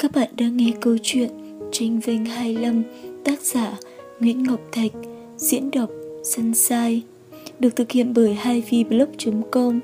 Các bạn đang nghe câu chuyện Tranh Vinh 25, tác giả Nguyễn Ngọc Thạch, diễn đọc Sunshine, được thực hiện bởi 2vblog.com.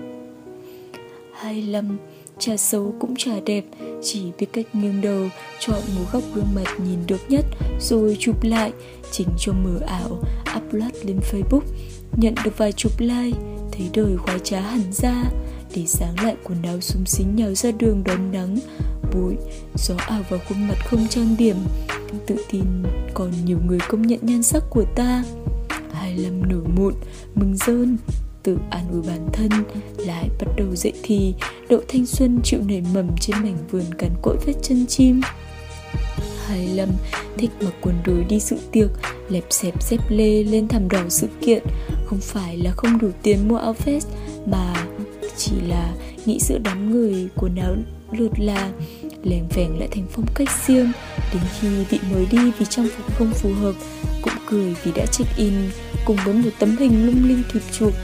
25, chả xấu cũng chả đẹp, chỉ biết cách nghiêng đầu, chọn một góc gương mặt nhìn được nhất, rồi chụp lại, chỉnh cho mờ ảo, upload lên Facebook. Nhận được vài chục like, thấy đời khoái trá hẳn ra, để sáng lại quần áo xúng xính nhào ra đường đón nắng, bụi, gió ảo vào khuôn mặt không trang điểm. Tự tin còn nhiều người công nhận nhan sắc của ta. 25 nổi mụn, mừng rơn, tự an ủi bản thân, lại bắt đầu dậy thì, độ thanh xuân chịu nảy mầm trên mảnh vườn cằn cỗi vết chân chim. 25 thích mặc quần đùi đi dự tiệc, lẹp xẹp dép lê lên thảm đỏ sự kiện. Không phải là không đủ tiền mua áo vest, mà chỉ là nghĩ giữa đám người quần áo lượt là lèng vẻng lại thành phong cách riêng. Đến khi bị mời đi vì trang phục không phù hợp, cũng cười vì đã check in cùng với một tấm hình lung linh kịp chụp.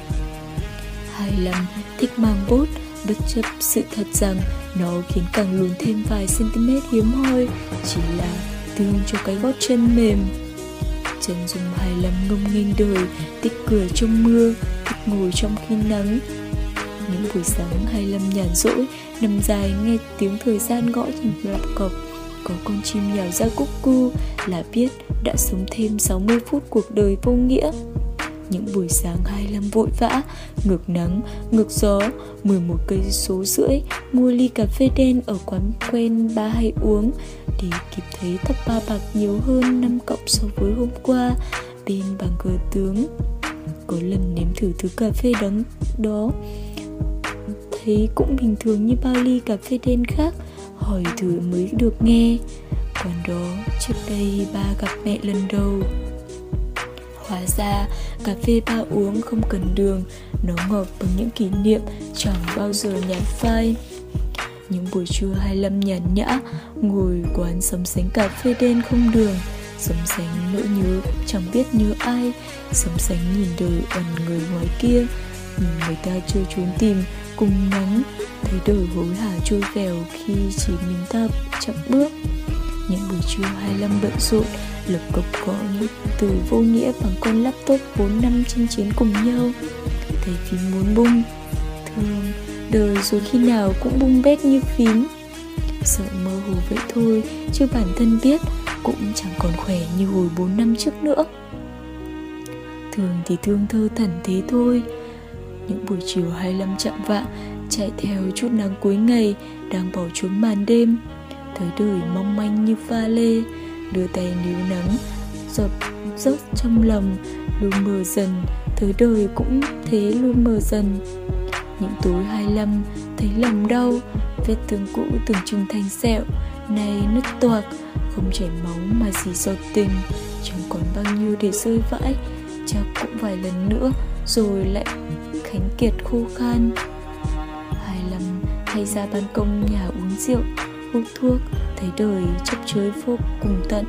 25 thích mang bốt, bất chấp sự thật rằng nó khiến càng lùn thêm vài cm hiếm hoi, chỉ là thương cho cái gót chân mềm. Chân dung 25 ngông nghênh đời, thích cười trong mưa, thích ngồi trong khi nắng. Những buổi sáng 25 nhàn rỗi, nằm dài nghe tiếng thời gian gõ trên lọc cọc, có con chim nhào ra cúc cu là biết đã sống thêm 60 phút cuộc đời vô nghĩa. Những buổi sáng 25 vội vã, ngược nắng, ngược gió, 11 cây số rưỡi, mua ly cà phê đen ở quán quen ba hay uống, để kịp thấy thấp ba bạc nhiều hơn 5 cộng so với hôm qua, bên bàn cờ tướng. Có lần nếm thử thứ cà phê đắng đó, thấy cũng bình thường như bao ly cà phê đen khác, hỏi thử mới được nghe. Quán đó trước đây ba gặp mẹ lần đầu. Hóa ra cà phê ba uống không cần đường, nó ngọt bằng những kỷ niệm chẳng bao giờ nhạt phai. Những buổi trưa 25 nhàn nhã, ngồi quán sắm sánh cà phê đen không đường, sắm sánh nỗi nhớ chẳng biết nhớ ai, sắm sánh nhìn đời ẩn người ngoài kia, nhìn người ta chơi trốn tìm cùng nắng, thấy đời hối hả trôi vèo khi chỉ mình ta chậm bước. Những buổi trưa 25 bận rộn, lập cập gõ những từ vô nghĩa bằng con laptop 4-5 chinh chiến cùng nhau. Thấy phím muốn bung, thường đời rồi khi nào cũng bung bét như phím. Sợ mơ hồ vậy thôi, chứ bản thân biết cũng chẳng còn khỏe như hồi 4 năm trước nữa. Thường thì thương thơ thẩn thế thôi. Những buổi chiều 25 chạm vạng, chạy theo chút nắng cuối ngày, đang bỏ trốn màn đêm, thấy đời mong manh như pha lê, đưa tay níu nắng, giọt rớt trong lòng, luôn mờ dần, thấy đời cũng thế luôn mờ dần. Những tối 25, thấy lòng đau, vết thương cũ từng chừng thành sẹo, nay nứt toạc, không chảy máu mà chỉ giọt tình, chẳng còn bao nhiêu để rơi vãi, chắc cũng vài lần nữa, rồi lại khánh kiệt khô khan. 25 hay ra ban công nhà uống rượu, hút thuốc, thấy đời chấp chới vô cùng tận.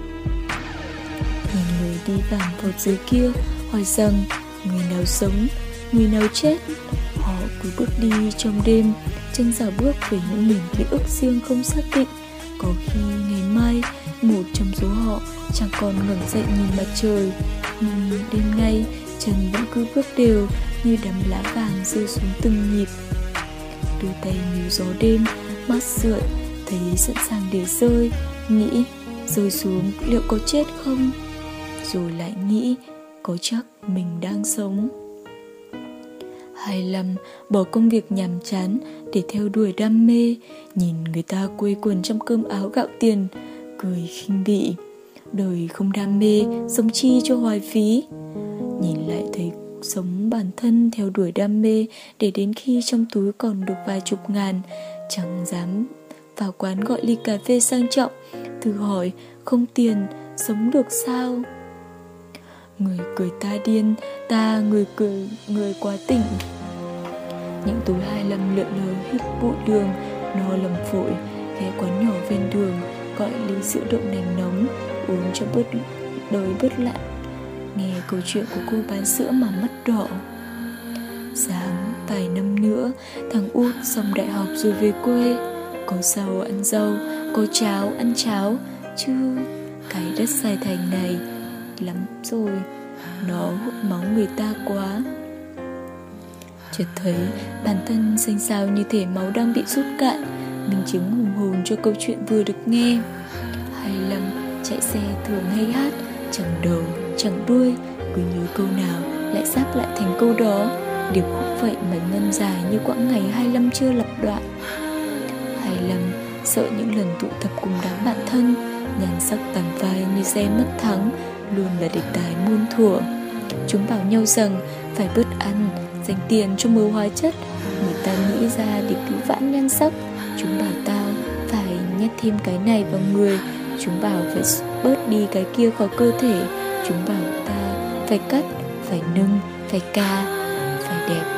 Nhìn người đi vàng vọt dưới kia, hỏi rằng người nào sống, người nào chết. Họ cứ bước đi trong đêm, chân dạo bước về những miền ký ức riêng không xác định. Có khi ngày mai, một trong số họ chẳng còn ngẩng dậy nhìn mặt trời, nhưng đêm nay chân vẫn cứ bước đều như đám lá vàng rơi xuống từng nhịp. Đưa tay níu gió đêm, mắt sượn, thấy sẵn sàng để rơi, nghĩ rơi xuống liệu có chết không, rồi lại nghĩ có chắc mình đang sống. 25 bỏ công việc nhàm chán để theo đuổi đam mê, nhìn người ta quây quần trong cơm áo gạo tiền, cười khinh bỉ. Đời không đam mê, sống chi cho hoài phí. Nhìn lại thấy sống bản thân theo đuổi đam mê, để đến khi trong túi còn được vài chục ngàn, chẳng dám vào quán gọi ly cà phê sang trọng, thử hỏi không tiền sống được sao. Người cười ta điên, ta người cười người quá tỉnh. Những tối 25 lượn lờ hít bụi đường, no lầm phổi, ghé quán nhỏ ven đường, gọi ly sữa đậu nành nóng, uống cho bớt đời bớt lạnh, nghe câu chuyện của cô bán sữa mà mắt đỏ. Sáng vài năm nữa, thằng út xong đại học rồi về quê, có rau ăn rau, có cháo ăn cháo, chứ cái đất Sài Thành này lắm rồi, nó hút máu người ta quá. Chợt thấy bản thân xanh xao như thể máu đang bị rút cạn, mình chứng hùng hồn cho câu chuyện vừa được nghe. 25 chạy xe thường hay hát, chẳng đầu chẳng đuôi, cứ nhớ câu nào lại sáp lại thành câu đó. Điệp khúc vậy mà ngân dài như quãng ngày 25 chưa lập đoạn. 25 sợ những lần tụ tập cùng đám bạn thân, nhan sắc tàn vai như xe mất thắng, luôn là đề tài muôn thuở. Chúng bảo nhau rằng phải bớt ăn, dành tiền cho mớ hóa chất người ta nghĩ ra để cứu vãn nhan sắc. Chúng bảo tao phải nhét thêm cái này vào người, chúng bảo phải bớt đi cái kia khỏi cơ thể. Chúng bảo ta phải cắt, phải nâng, phải ca, phải đẹp.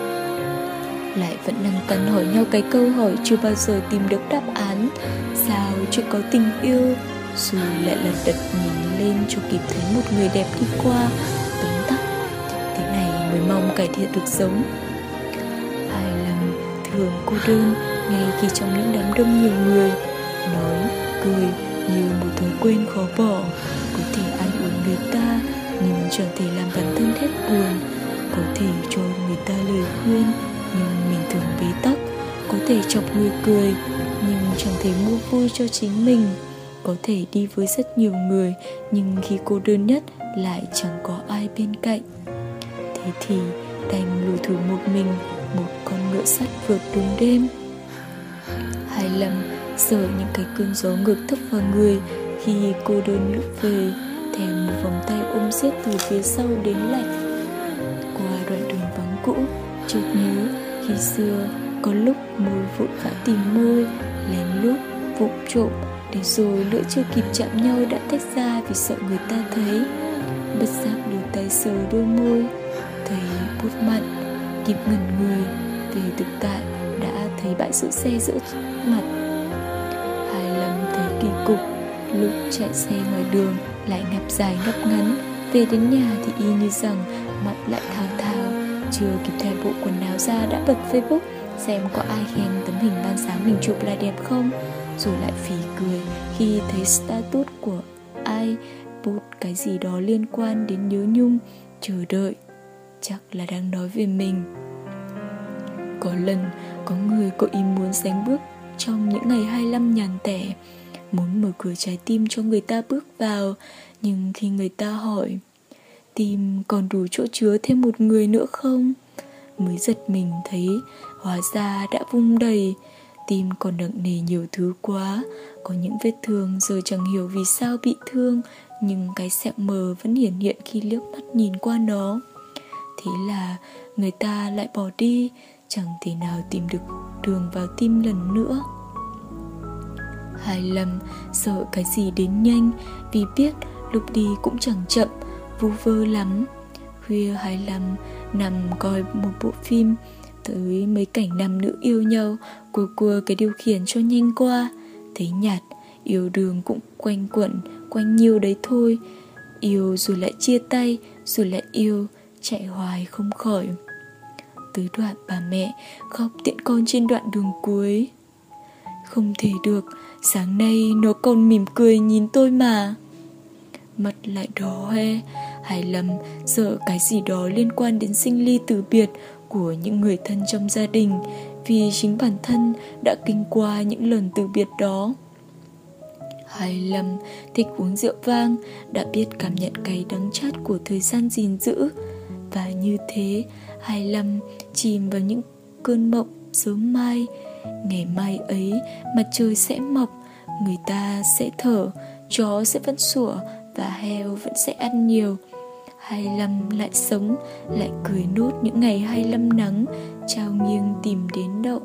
Lại vẫn lăn tăn hỏi nhau cái câu hỏi chưa bao giờ tìm được đáp án: sao chưa có tình yêu? Rồi lại lật đật nhìn lên cho kịp thấy một người đẹp đi qua, tấm tắc. Thế này mới mong cải thiện được giống. 25 thường cô đơn ngay khi trong những đám đông nhiều người, nói, cười như một thói quen khó bỏ. Có thể an ủi người ta nhưng chẳng thể làm bản thân hết buồn. Có thể cho người ta lời khuyên nhưng mình thường bế tắc. Có thể chọc người cười nhưng chẳng thể mua vui cho chính mình. Có thể đi với rất nhiều người nhưng khi cô đơn nhất lại chẳng có ai bên cạnh. Thế thì đành lủi thủi một mình, một con ngựa sắt vượt đường đêm. 25 sợ những cái cơn gió ngược thấp vào người khi cô đơn lướt về, thèm một vòng tay ôm siết từ phía sau đến lạnh. Qua đoạn đường vắng cũ, chợt nhớ khi xưa có lúc môi vội vã tìm môi, lén lút vụng trộm, để rồi lưỡi chưa kịp chạm nhau đã tách ra vì sợ người ta thấy. Bất giác đưa tay sờ đôi môi, thấy buốt mặn, kịp ngẩn người, về thực tại đã thấy bãi giữ xe giữa mặt. 25 thấy kỳ cục, lúc chạy xe ngoài đường lại ngáp dài ngáp ngắn, về đến nhà thì y như rằng mặt lại thao thao, chưa kịp thay bộ quần áo ra đã bật Facebook xem có ai khen tấm hình ban sáng mình chụp là đẹp không, rồi lại phì cười khi thấy status của ai post cái gì đó liên quan đến nhớ nhung, chờ đợi, chắc là đang nói về mình. Có lần có người có ý muốn sánh bước trong những ngày 25 nhàn tẻ, muốn mở cửa trái tim cho người ta bước vào, nhưng khi người ta hỏi tim còn đủ chỗ chứa thêm một người nữa không, mới giật mình thấy hóa ra đã vung đầy. Tim còn nặng nề nhiều thứ quá, có những vết thương giờ chẳng hiểu vì sao bị thương, nhưng cái sẹo mờ vẫn hiển hiện khi liếc mắt nhìn qua nó. Thế là người ta lại bỏ đi, chẳng thể nào tìm được đường vào tim lần nữa. 25 sợ cái gì đến nhanh, vì biết lúc đi cũng chẳng chậm, vu vơ lắm. Khuya 25 nằm coi một bộ phim, tới mấy cảnh nam nữ yêu nhau, cua cái điều khiển cho nhanh qua, thấy nhạt, yêu đương cũng quanh quẩn, quanh nhiêu đấy thôi. Yêu rồi lại chia tay, rồi lại yêu, chạy hoài không khỏi. Tới đoạn bà mẹ khóc tiễn con trên đoạn đường cuối. Không thể được, sáng nay nó còn mỉm cười nhìn tôi mà. Mặt lại đỏ hoe. 25 sợ cái gì đó liên quan đến sinh ly tử biệt của những người thân trong gia đình, vì chính bản thân đã kinh qua những lần từ biệt đó. 25 thích uống rượu vang, đã biết cảm nhận cái đắng chát của thời gian gìn giữ. Và như thế 25 chìm vào những cơn mộng sớm mai. Ngày mai ấy mặt trời sẽ mọc, người ta sẽ thở, chó sẽ vẫn sủa và heo vẫn sẽ ăn nhiều. 25 lại sống, lại cười nốt những ngày 25 nắng trao nghiêng tìm đến đậu.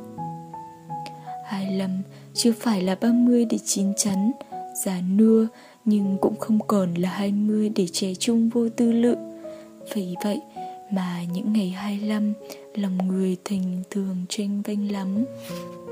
25 chưa phải là 30 để chín chắn, già nua, nhưng cũng không còn là 20 để trẻ trung vô tư lự. Vì vậy mà những ngày 25 lòng người thành thường chênh vênh lắm.